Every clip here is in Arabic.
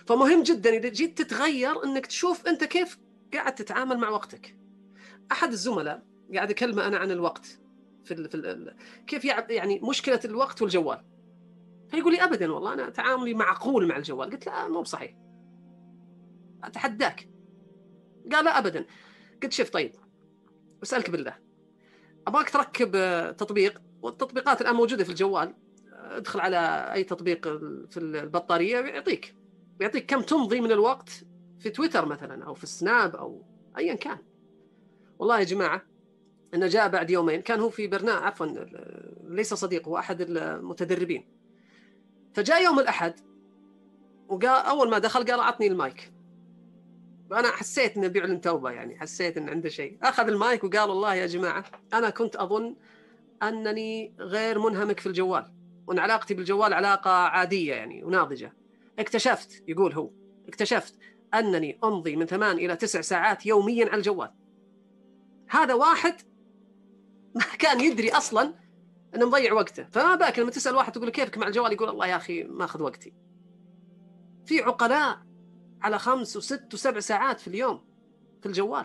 فمهم جدا إذا جيت تتغير أنك تشوف أنت كيف قاعد تتعامل مع وقتك. أحد الزملاء قاعد أكلمه أنا عن الوقت كيف يعني مشكلة الوقت والجوال. فيقول لي أبدا والله أنا تعاملي معقول مع الجوال. قلت لا مو بصحيح، أتحداك. قال لا أبدا. قلت شوف طيب أسألك بالله، أبغاك تركب تطبيق، والتطبيقات الآن موجودة في الجوال، ادخل على أي تطبيق في البطارية يعطيك كم تمضي من الوقت في تويتر مثلا أو في السناب أو أيا كان. والله يا جماعة أنه جاء بعد يومين، كان هو في برنامج، عفوا ليس صديق، هو أحد المتدربين. فجاء يوم الأحد وقال أول ما دخل قال أعطني المايك. وأنا حسيت إنه بيعلن توبة، يعني حسيت إن عنده شيء. أخذ المايك وقال والله يا جماعة أنا كنت أظن أنني غير منهمك في الجوال، وأن علاقتي بالجوال علاقة عادية يعني وناضجة. اكتشفت، يقول هو، اكتشفت أنني أمضي من 8 إلى 9 ساعات يوميا على الجوال. هذا واحد ما كان يدري أصلا أنه مضيع وقته. فما بالك لما تسأل واحد تقول كيفك مع الجوال، يقول الله يا أخي ما أخذ وقتي. في عقلاء على 5 و6 و7 ساعات في اليوم في الجوال.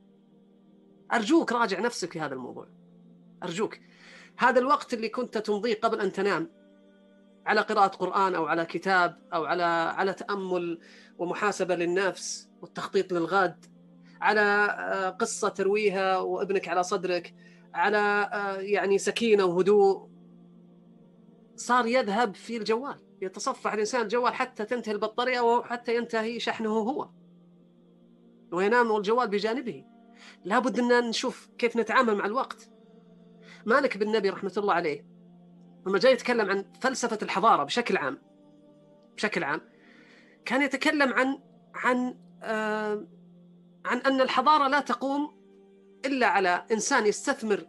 أرجوك راجع نفسك في هذا الموضوع، أرجوك. هذا الوقت اللي كنت تمضيه قبل أن تنام على قراءة قرآن أو على كتاب أو على تأمل ومحاسبة للنفس والتخطيط للغد، على قصة ترويها وابنك على صدرك، على يعني سكينة وهدوء، صار يذهب في الجوال. يتصفح الإنسان الجوال حتى تنتهي البطارية وحتى ينتهي شحنه هو، وينام والجوال بجانبه. لابد أن نشوف كيف نتعامل مع الوقت. مالك بن نبي رحمة الله عليه لما جاي يتكلم عن فلسفة الحضارة بشكل عام كان يتكلم عن أن الحضارة لا تقوم إلا على إنسان يستثمر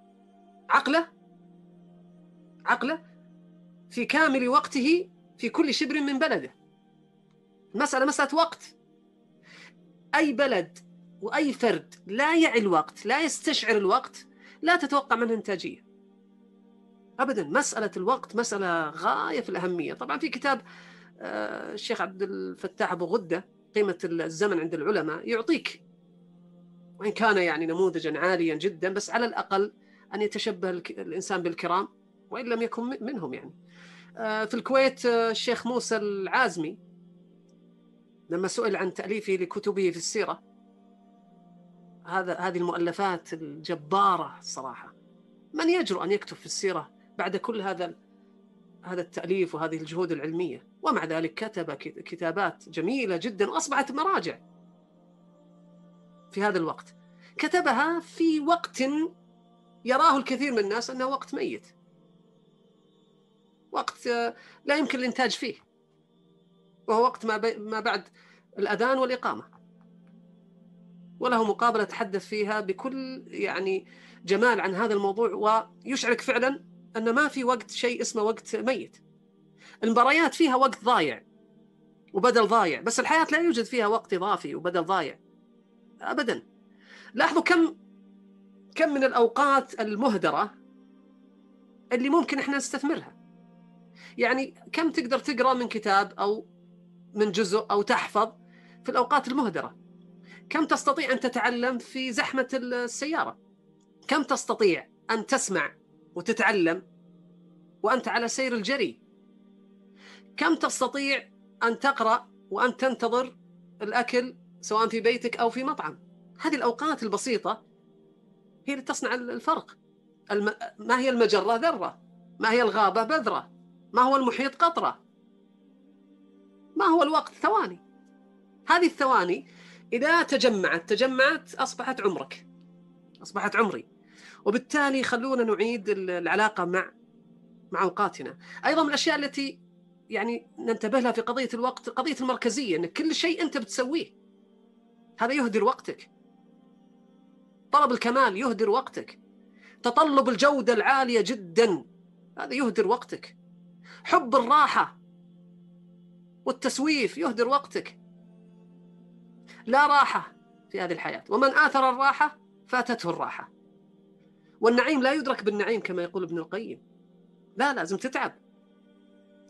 عقله في كامل وقته في كل شبر من بلده. مسألة وقت. أي بلد وأي فرد لا يعي الوقت، لا يستشعر الوقت، لا تتوقع منه إنتاجية أبدا. مسألة الوقت مسألة غاية في الأهمية. طبعا في كتاب الشيخ عبد الفتاح أبو غدة قيمة الزمن عند العلماء يعطيك، وإن كان يعني نموذجا عاليا جدا، بس على الأقل أن يتشبه الإنسان بالكرام وإن لم يكن منهم. يعني في الكويت الشيخ موسى العازمي لما سئل عن تأليفه لكتبه في السيرة، هذه المؤلفات الجبارة الصراحة، من يجرؤ أن يكتب في السيرة بعد كل هذا التأليف وهذه الجهود العلمية؟ ومع ذلك كتب كتابات جميلة جدا وأصبحت مراجع في هذا الوقت. كتبها في وقت يراه الكثير من الناس أنه وقت ميت، وقت لا يمكن الإنتاج فيه، وهو وقت ما بعد الأذان والإقامة. وله مقابلة تحدث فيها بكل يعني جمال عن هذا الموضوع، ويشعرك فعلا أن ما في وقت شيء اسمه وقت ميت. المباريات فيها وقت ضايع وبدل ضايع، بس الحياة لا يوجد فيها وقت إضافي وبدل ضايع أبدا. لاحظوا كم من الأوقات المهدرة اللي ممكن إحنا نستثمرها. يعني كم تقدر تقرأ من كتاب أو من جزء أو تحفظ في الأوقات المهدرة؟ كم تستطيع أن تتعلم في زحمة السيارة؟ كم تستطيع أن تسمع وتتعلم وأنت على سير الجري؟ كم تستطيع أن تقرأ وأن تنتظر الأكل سواء في بيتك أو في مطعم؟ هذه الأوقات البسيطة هي اللي تصنع الفرق. ما هي المجرة ذرة، ما هي الغابة بذرة، ما هو المحيط قطرة، ما هو الوقت ثواني. هذه الثواني إذا تجمعت أصبحت عمري. وبالتالي خلونا نعيد العلاقة مع أوقاتنا. أيضا من الأشياء التي يعني ننتبه لها في قضية الوقت قضية المركزية، أن كل شيء أنت بتسويه هذا يهدر وقتك. طلب الكمال يهدر وقتك. تطلب الجودة العالية جدا هذا يهدر وقتك. حب الراحة والتسويف يهدر وقتك. لا راحة في هذه الحياة، ومن آثر الراحة فاتته الراحة. والنعيم لا يدرك بالنعيم كما يقول ابن القيم، لا لازم تتعب.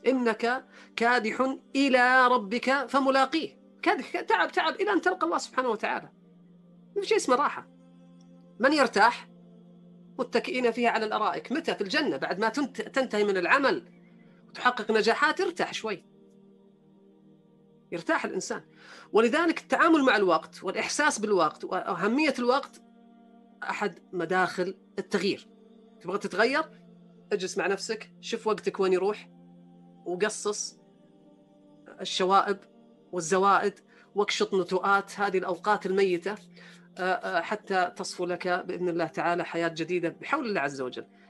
إنك كادح إلى ربك فملاقيه. تعب إلى أن تلقى الله سبحانه وتعالى. ما في شيء اسمه راحة. من يرتاح؟ متكئين فيها على الأرائك. متى؟ في الجنة، بعد ما تنتهي من العمل وتحقق نجاحات، ارتاح شوي، يرتاح الإنسان. ولذلك التعامل مع الوقت والإحساس بالوقت وأهمية الوقت أحد مداخل التغيير. تبغى تتغير؟ اجلس مع نفسك، شوف وقتك وين يروح، وقصص الشوائب والزوائد، واكشط نتوءات هذه الأوقات الميتة حتى تصفو لك بإذن الله تعالى حياة جديدة بحول الله عز وجل.